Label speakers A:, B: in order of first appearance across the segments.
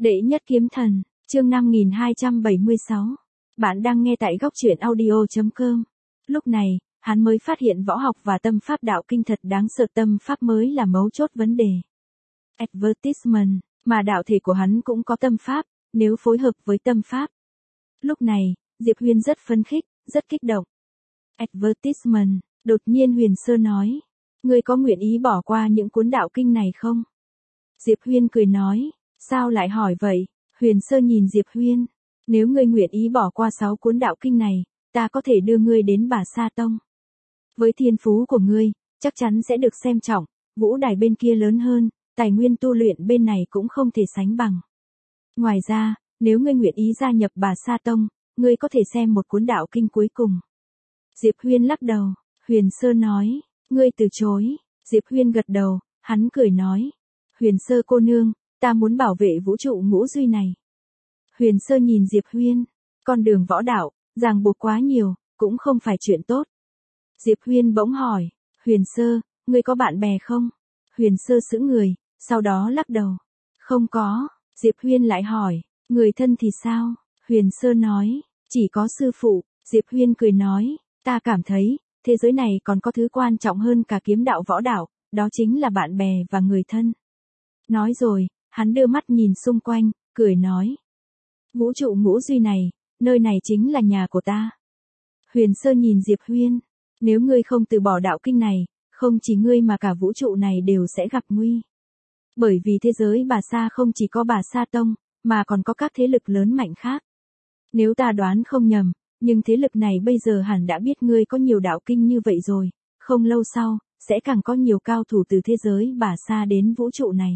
A: Đệ nhất kiếm thần, chương 5276. Bạn đang nghe tại góc truyện audio.com. Lúc này, hắn mới phát hiện võ học và tâm pháp đạo kinh thật đáng sợ, tâm pháp mới là mấu chốt vấn đề. Advertisement, mà đạo thể của hắn cũng có tâm pháp, nếu phối hợp với tâm pháp. Lúc này, Diệp Huyên rất phấn khích, rất kích động. Advertisement, đột nhiên Huyền Sơ nói. Ngươi có nguyện ý bỏ qua những cuốn đạo kinh này không? Diệp Huyên cười nói. Sao lại hỏi vậy? Huyền Sơ nhìn Diệp Huyên. Nếu ngươi nguyện ý bỏ qua 6 cuốn đạo kinh này, ta có thể đưa ngươi đến Bà Sa Tông. Với thiên phú của ngươi, chắc chắn sẽ được xem trọng, vũ đài bên kia lớn hơn, tài nguyên tu luyện bên này cũng không thể sánh bằng. Ngoài ra, nếu ngươi nguyện ý gia nhập Bà Sa Tông, ngươi có thể xem một cuốn đạo kinh cuối cùng. Diệp Huyên lắc đầu, Huyền Sơ nói, ngươi từ chối. Diệp Huyên gật đầu, hắn cười nói, Huyền Sơ cô nương, ta muốn bảo vệ vũ trụ ngũ duy này. Huyền Sơ nhìn Diệp Huyên, con đường võ đạo, ràng buộc quá nhiều, cũng không phải chuyện tốt. Diệp Huyên bỗng hỏi, Huyền Sơ, ngươi có bạn bè không? Huyền Sơ sững người, sau đó lắc đầu. Không có. Diệp Huyên lại hỏi, người thân thì sao? Huyền Sơ nói, chỉ có sư phụ. Diệp Huyên cười nói, ta cảm thấy, thế giới này còn có thứ quan trọng hơn cả kiếm đạo võ đạo, đó chính là bạn bè và người thân. Nói rồi, hắn đưa mắt nhìn xung quanh, cười nói. Vũ trụ ngũ duy này, nơi này chính là nhà của ta. Huyền Sơ nhìn Diệp Huyên, nếu ngươi không từ bỏ đạo kinh này, không chỉ ngươi mà cả vũ trụ này đều sẽ gặp nguy. Bởi vì thế giới Bà Sa không chỉ có Bà Sa Tông, mà còn có các thế lực lớn mạnh khác. Nếu ta đoán không nhầm, nhưng thế lực này bây giờ hẳn đã biết ngươi có nhiều đạo kinh như vậy rồi, không lâu sau, sẽ càng có nhiều cao thủ từ thế giới Bà Sa đến vũ trụ này.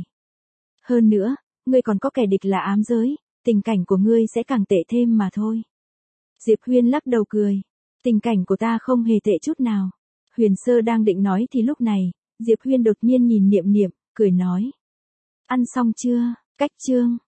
A: Hơn nữa, ngươi còn có kẻ địch là ám giới, tình cảnh của ngươi sẽ càng tệ thêm mà thôi. Diệp Huyên lắc đầu cười, tình cảnh của ta không hề tệ chút nào. Huyền Sơ đang định nói thì lúc này, Diệp Huyên đột nhiên nhìn Niệm Niệm, cười nói. Ăn xong chưa? Cách chương.